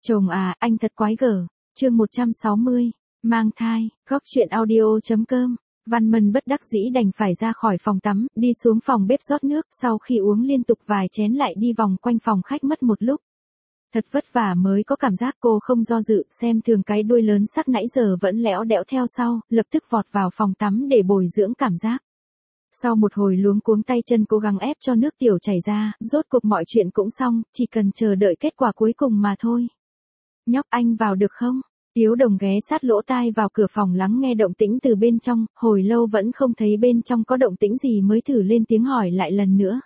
Chồng à, anh thật quái gở. Chương 160, mang thai, góc chuyện audio.com. Văn Mân bất đắc dĩ đành phải ra khỏi phòng tắm, đi xuống phòng bếp rót nước, sau khi uống liên tục vài chén lại đi vòng quanh phòng khách mất một lúc. Thật vất vả mới có cảm giác, cô không do dự, xem thường cái đuôi lớn sắc nãy giờ vẫn lẽo đẽo theo sau, lập tức vọt vào phòng tắm để bồi dưỡng cảm giác. Sau một hồi luống cuống tay chân cố gắng ép cho nước tiểu chảy ra, rốt cuộc mọi chuyện cũng xong, chỉ cần chờ đợi kết quả cuối cùng mà thôi. Nhóc, anh vào được không? Tiếu Đồng ghé sát lỗ tai vào cửa phòng lắng nghe động tĩnh từ bên trong, hồi lâu vẫn không thấy bên trong có động tĩnh gì mới thử lên tiếng hỏi lại lần nữa.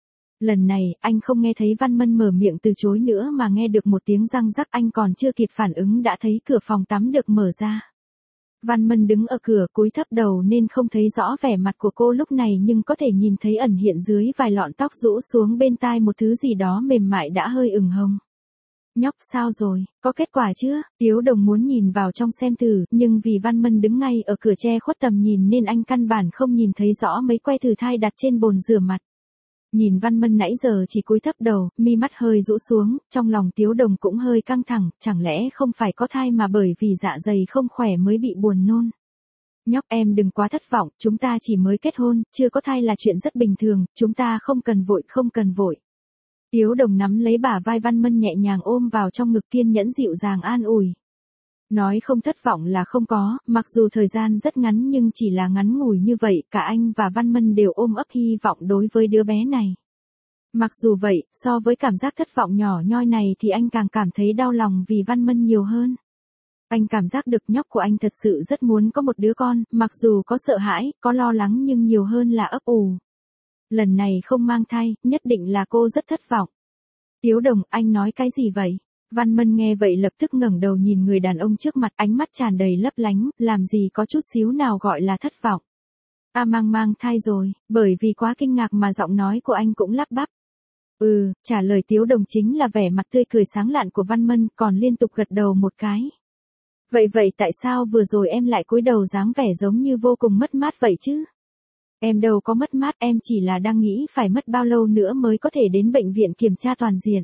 Lần này, anh không nghe thấy Văn Mân mở miệng từ chối nữa mà nghe được một tiếng răng rắc, anh còn chưa kịp phản ứng đã thấy cửa phòng tắm được mở ra. Văn Mân đứng ở cửa cúi thấp đầu nên không thấy rõ vẻ mặt của cô lúc này, nhưng có thể nhìn thấy ẩn hiện dưới vài lọn tóc rũ xuống bên tai một thứ gì đó mềm mại đã hơi ửng hồng. Nhóc, sao rồi, có kết quả chưa? Tiếu Đồng muốn nhìn vào trong xem thử, nhưng vì Văn Mân đứng ngay ở cửa che khuất tầm nhìn nên anh căn bản không nhìn thấy rõ mấy que thử thai đặt trên bồn rửa mặt. Nhìn Văn Mân nãy giờ chỉ cúi thấp đầu, mi mắt hơi rũ xuống, trong lòng Tiếu Đồng cũng hơi căng thẳng, chẳng lẽ không phải có thai mà bởi vì dạ dày không khỏe mới bị buồn nôn. Nhóc, em đừng quá thất vọng, chúng ta chỉ mới kết hôn, chưa có thai là chuyện rất bình thường, chúng ta không cần vội. Tiếu Đồng nắm lấy bả vai Văn Mân nhẹ nhàng ôm vào trong ngực, kiên nhẫn dịu dàng an ủi. Nói không thất vọng là không có, mặc dù thời gian rất ngắn nhưng chỉ là ngắn ngủi như vậy, cả anh và Văn Mân đều ôm ấp hy vọng đối với đứa bé này. Mặc dù vậy, so với cảm giác thất vọng nhỏ nhoi này thì anh càng cảm thấy đau lòng vì Văn Mân nhiều hơn. Anh cảm giác được nhóc của anh thật sự rất muốn có một đứa con, mặc dù có sợ hãi, có lo lắng nhưng nhiều hơn là ấp ủ. Lần này không mang thai, nhất định là cô rất thất vọng. Tiếu Đồng, anh nói cái gì vậy? Văn Mân nghe vậy lập tức ngẩng đầu nhìn người đàn ông trước mặt, ánh mắt tràn đầy lấp lánh, làm gì có chút xíu nào gọi là thất vọng. Mang thai rồi, bởi vì quá kinh ngạc mà giọng nói của anh cũng lắp bắp. Trả lời Tiếu Đồng chính là vẻ mặt tươi cười sáng lạn của Văn Mân, còn liên tục gật đầu một cái. Vậy tại sao vừa rồi em lại cúi đầu dáng vẻ giống như vô cùng mất mát vậy chứ? Em đâu có mất mát, em chỉ là đang nghĩ phải mất bao lâu nữa mới có thể đến bệnh viện kiểm tra toàn diện.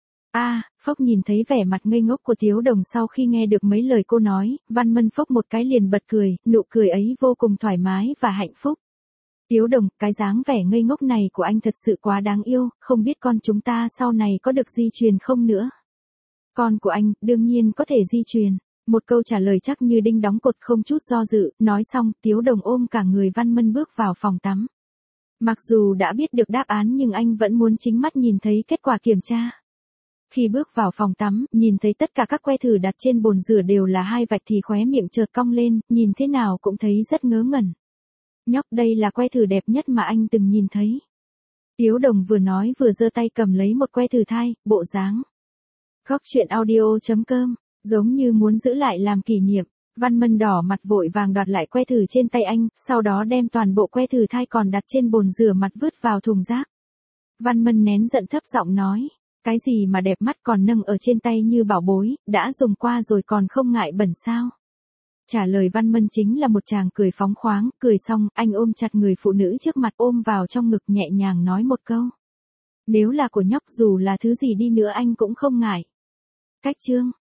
Phốc, nhìn thấy vẻ mặt ngây ngốc của Tiếu Đồng sau khi nghe được mấy lời cô nói, Văn Mân phốc một cái liền bật cười, nụ cười ấy vô cùng thoải mái và hạnh phúc. Tiếu Đồng, cái dáng vẻ ngây ngốc này của anh thật sự quá đáng yêu, không biết con chúng ta sau này có được di truyền không nữa. Con của anh, đương nhiên có thể di truyền. Một câu trả lời chắc như đinh đóng cột, không chút do dự, nói xong, Tiếu Đồng ôm cả người Văn Mân bước vào phòng tắm. Mặc dù đã biết được đáp án nhưng anh vẫn muốn chính mắt nhìn thấy kết quả kiểm tra. Khi bước vào phòng tắm, nhìn thấy tất cả các que thử đặt trên bồn rửa đều là 2 vạch thì khóe miệng chợt cong lên, nhìn thế nào cũng thấy rất ngớ ngẩn. Nhóc, đây là que thử đẹp nhất mà anh từng nhìn thấy. Tiếu Đồng vừa nói vừa giơ tay cầm lấy một que thử thai, bộ dáng. Góc chuyện audio.com, giống như muốn giữ lại làm kỷ niệm. Văn Mân đỏ mặt vội vàng đoạt lại que thử trên tay anh, sau đó đem toàn bộ que thử thai còn đặt trên bồn rửa mặt vứt vào thùng rác. Văn Mân nén giận thấp giọng nói. Cái gì mà đẹp mắt, còn nâng ở trên tay như bảo bối, đã dùng qua rồi còn không ngại bẩn sao? Trả lời Văn Mân chính là một tràng cười phóng khoáng, cười xong, anh ôm chặt người phụ nữ trước mặt, ôm vào trong ngực nhẹ nhàng nói một câu. Nếu là của nhóc dù là thứ gì đi nữa anh cũng không ngại. Cách chương.